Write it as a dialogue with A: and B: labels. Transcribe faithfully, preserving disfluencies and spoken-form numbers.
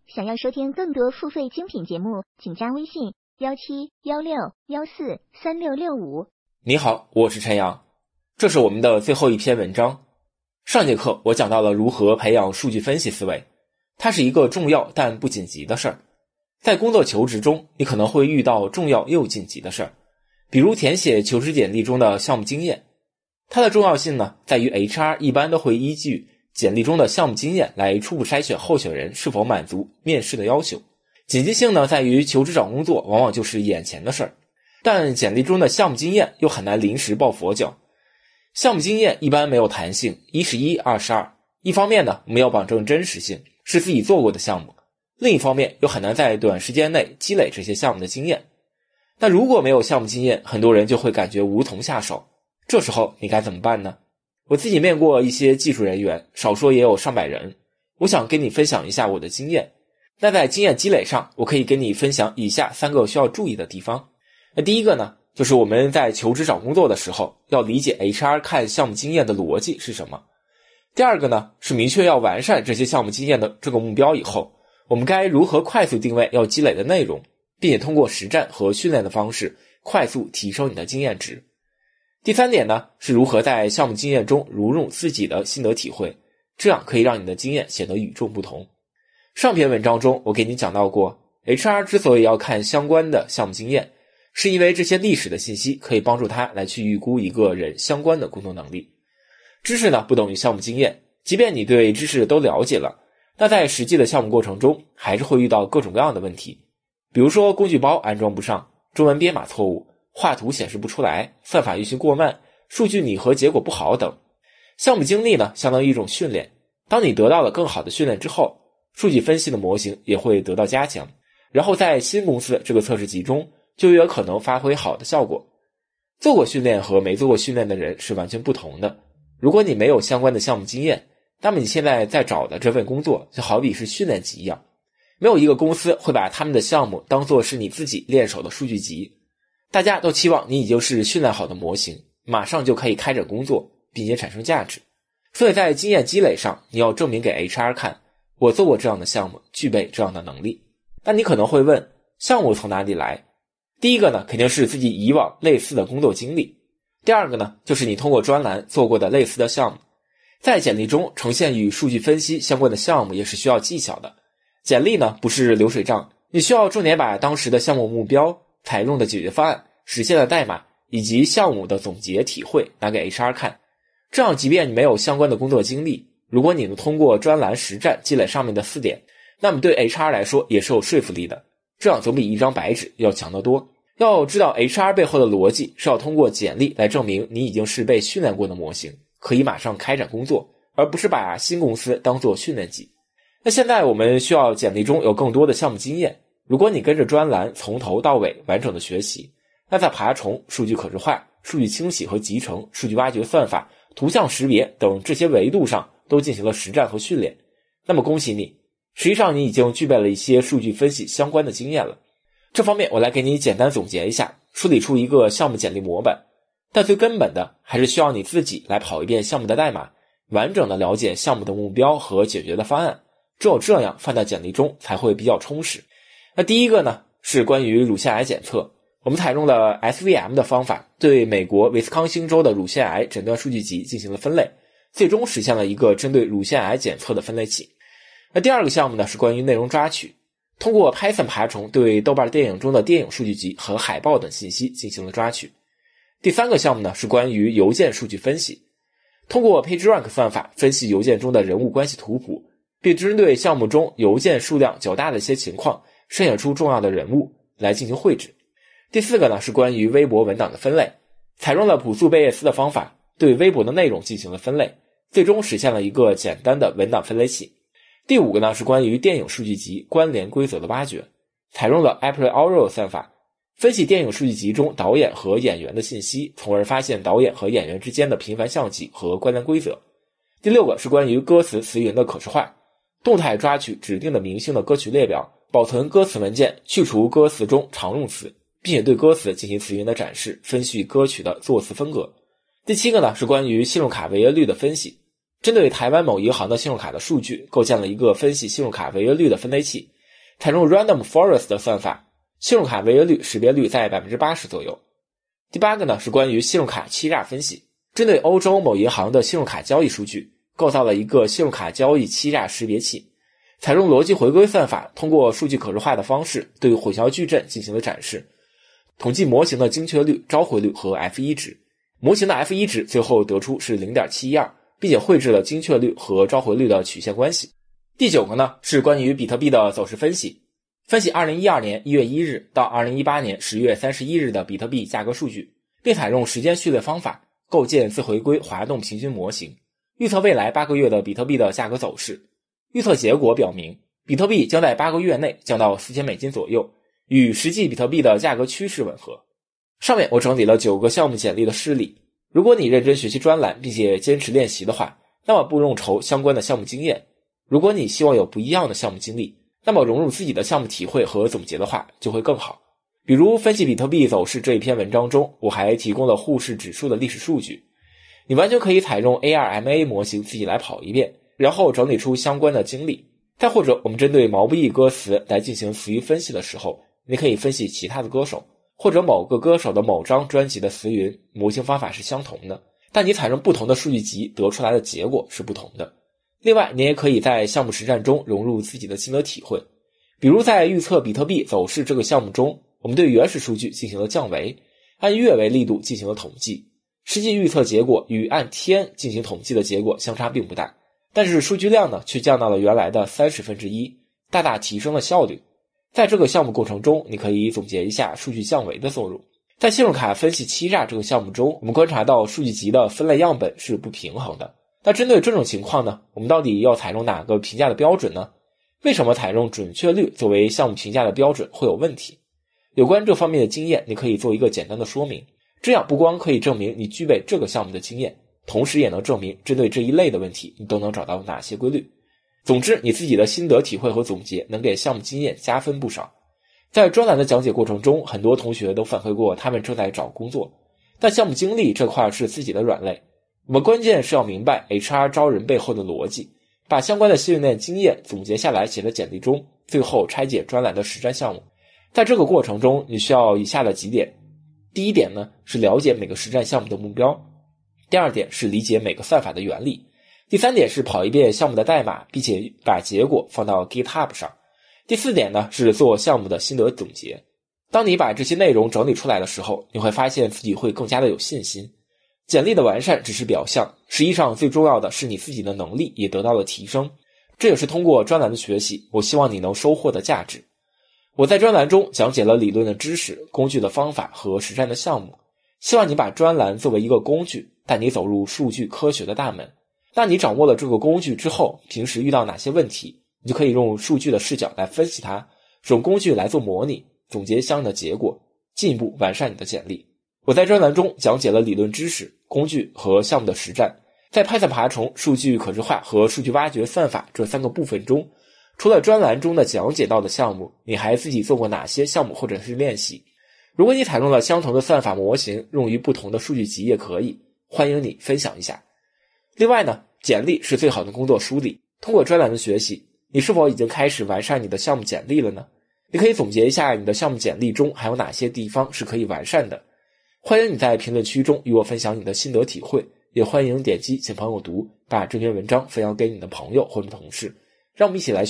A: 想要收听更多付费精品节目，请加微信幺七幺六幺四三六六五。
B: 你好，我是陈阳，这是我们的最后一篇文章。上节课我讲到了如何培养数据分析思维，它是一个重要但不紧急的事儿。在工作求职中，你可能会遇到重要又紧急的事儿，比如填写求职简历中的项目经验。它的重要性呢，在于 H R 一般都会依据简历中的项目经验来初步筛选候选人是否满足面试的要求。紧急性呢，在于求职找工作往往就是眼前的事儿，但简历中的项目经验又很难临时抱佛脚。项目经验一般没有弹性，一是一，二是二。一方面呢，我们要保证真实性，是自己做过的项目；另一方面又很难在短时间内积累这些项目的经验。那如果没有项目经验，很多人就会感觉无从下手。这时候你该怎么办呢？我自己面过一些技术人员，少说也有上百人，我想跟你分享一下我的经验。那在经验积累上，我可以跟你分享以下三个需要注意的地方。那第一个呢，就是我们在求职找工作的时候，要理解 H R 看项目经验的逻辑是什么。第二个呢，是明确要完善这些项目经验的这个目标以后，我们该如何快速定位要积累的内容，并且通过实战和训练的方式快速提升你的经验值。第三点呢，是如何在项目经验中融入自己的心得体会，这样可以让你的经验显得与众不同。上篇文章中我给你讲到过， H R 之所以要看相关的项目经验，是因为这些历史的信息可以帮助他来去预估一个人相关的工作能力。知识呢不等于项目经验，即便你对知识都了解了，那在实际的项目过程中还是会遇到各种各样的问题，比如说工具包安装不上，中文编码错误，画图显示不出来，算法运行过慢，数据拟合结果不好等。项目经历呢相当于一种训练，当你得到了更好的训练之后，数据分析的模型也会得到加强，然后在新公司这个测试集中就有可能发挥好的效果。做过训练和没做过训练的人是完全不同的。如果你没有相关的项目经验，那么你现在在找的这份工作就好比是训练集一样，没有一个公司会把他们的项目当作是你自己练手的数据集。大家都期望你已经是训练好的模型，马上就可以开展工作，并且产生价值。所以在经验积累上，你要证明给 H R 看，我做过这样的项目，具备这样的能力。那你可能会问，项目从哪里来？第一个呢，肯定是自己以往类似的工作经历。第二个呢，就是你通过专栏做过的类似的项目。在简历中呈现与数据分析相关的项目也是需要技巧的。简历呢不是流水账，你需要重点把当时的项目目标、采用的解决方案、实现的代码以及项目的总结体会拿给 H R 看。这样即便你没有相关的工作经历，如果你能通过专栏实战积累上面的四点，那么对 H R 来说也是有说服力的，这样总比一张白纸要强得多。要知道 H R 背后的逻辑是要通过简历来证明你已经是被训练过的模型，可以马上开展工作，而不是把新公司当作训练集。那现在我们需要简历中有更多的项目经验，如果你跟着专栏从头到尾完整的学习，那在爬虫、数据可视化、数据清洗和集成、数据挖掘算法、图像识别等这些维度上都进行了实战和训练，那么恭喜你，实际上你已经具备了一些数据分析相关的经验了。这方面我来给你简单总结一下，梳理出一个项目简历模板。但最根本的还是需要你自己来跑一遍项目的代码，完整的了解项目的目标和解决的方案，只有这样放在简历中才会比较充实。那第一个呢，是关于乳腺癌检测。我们采用了 S V M 的方法，对美国威斯康星州的乳腺癌诊断数据集进行了分类，最终实现了一个针对乳腺癌检测的分类器。那第二个项目呢，是关于内容抓取。通过 Python 爬虫对豆瓣电影中的电影数据集和海报等信息进行了抓取。第三个项目呢，是关于邮件数据分析。通过 PageRank 算法分析邮件中的人物关系图谱，并针对项目中邮件数量较大的一些情况，筛选出重要的人物来进行绘制。第四个呢，是关于微博文档的分类。采用了朴素贝叶斯的方法，对微博的内容进行了分类，最终实现了一个简单的文档分类器。第五个呢，是关于电影数据集关联规则的挖掘。采用了 a priori 算法，分析电影数据集中导演和演员的信息，从而发现导演和演员之间的频繁相继和关联规则。第六个是关于歌词词源的可视化，动态抓取指定的明星的歌曲列表，保存歌词文件，去除歌词中常用词，并且对歌词进行词源的展示，分析歌曲的作词风格。第七个呢，是关于信用卡违约率的分析。针对台湾某银行的信用卡的数据，构建了一个分析信用卡违约率的分类器， 采用 Random Forest 的算法，信用卡违约率识别率在 百分之八十 左右。第八个呢是关于信用卡欺诈分析，针对欧洲某银行的信用卡交易数据，构造了一个信用卡交易欺诈识别器，采用逻辑回归算法，通过数据可视化的方式对混淆矩阵进行了展示，统计模型的精确率、召回率和 F 一 值。模型的 F 一 值最后得出是 零点七一二， 并且绘制了精确率和召回率的曲线关系。第九个呢是关于比特币的走势分析，分析二零一二年一月一日到二零一八年十月三十一日的比特币价格数据，并采用时间序列方法构建自回归滑动平均模型，预测未来八个月的比特币的价格走势。预测结果表明，比特币将在八个月内降到四千美金左右，与实际比特币的价格趋势吻合。上面我整理了九个项目简历的事例，如果你认真学习专栏并且坚持练习的话，那么不用愁相关的项目经验。如果你希望有不一样的项目经历，那么融入自己的项目体会和总结的话就会更好。比如分析比特币走势这一篇文章中，我还提供了沪市指数的历史数据，你完全可以采用 A R M A 模型自己来跑一遍，然后整理出相关的经历。再或者我们针对毛不易歌词来进行词语分析的时候，你可以分析其他的歌手，或者某个歌手的某张专辑的词云，模型方法是相同的，但你采用不同的数据集得出来的结果是不同的。另外你也可以在项目实战中融入自己的心得体会，比如在预测比特币走势这个项目中，我们对原始数据进行了降维，按月为力度进行了统计，实际预测结果与按天进行统计的结果相差并不大，但是数据量呢却降到了原来的三十分之一，大大提升了效率。在这个项目过程中，你可以总结一下数据降维的作用。在信用卡分析欺诈这个项目中，我们观察到数据集的分类样本是不平衡的。那针对这种情况呢，我们到底要采用哪个评价的标准呢？为什么采用准确率作为项目评价的标准会有问题？有关这方面的经验，你可以做一个简单的说明，这样不光可以证明你具备这个项目的经验，同时也能证明针对这一类的问题你都能找到哪些规律。总之你自己的心得体会和总结能给项目经验加分不少。在专栏的讲解过程中，很多同学都反馈过他们正在找工作，但项目经历这块是自己的软肋，我们关键是要明白 H R 招人背后的逻辑，把相关的训练经验总结下来写在简历中，最后拆解专栏的实战项目。在这个过程中你需要以下的几点。第一点呢是了解每个实战项目的目标，第二点是理解每个算法的原理，第三点是跑一遍项目的代码，并且把结果放到 GitHub 上，第四点呢是做项目的心得总结。当你把这些内容整理出来的时候，你会发现自己会更加的有信心。简历的完善只是表象，实际上最重要的是你自己的能力也得到了提升，这也是通过专栏的学习我希望你能收获的价值。我在专栏中讲解了理论的知识、工具的方法和实战的项目，希望你把专栏作为一个工具，带你走入数据科学的大门。当你掌握了这个工具之后，平时遇到哪些问题，你就可以用数据的视角来分析它，使用工具来做模拟，总结相应的结果，进一步完善你的简历。我在专栏中讲解了理论知识、工具和项目的实战。在 Python 爬虫、数据可视化和数据挖掘算法这三个部分中，除了专栏中的讲解到的项目，你还自己做过哪些项目或者是练习？如果你采用了相同的算法模型，用于不同的数据集也可以，欢迎你分享一下。另外呢，简历是最好的工作梳理，通过专栏的学习，你是否已经开始完善你的项目简历了呢？你可以总结一下你的项目简历中还有哪些地方是可以完善的。欢迎你在评论区中与我分享你的心得体会，也欢迎点击请朋友读，把这篇文章分享给你的朋友或者同事，让我们一起来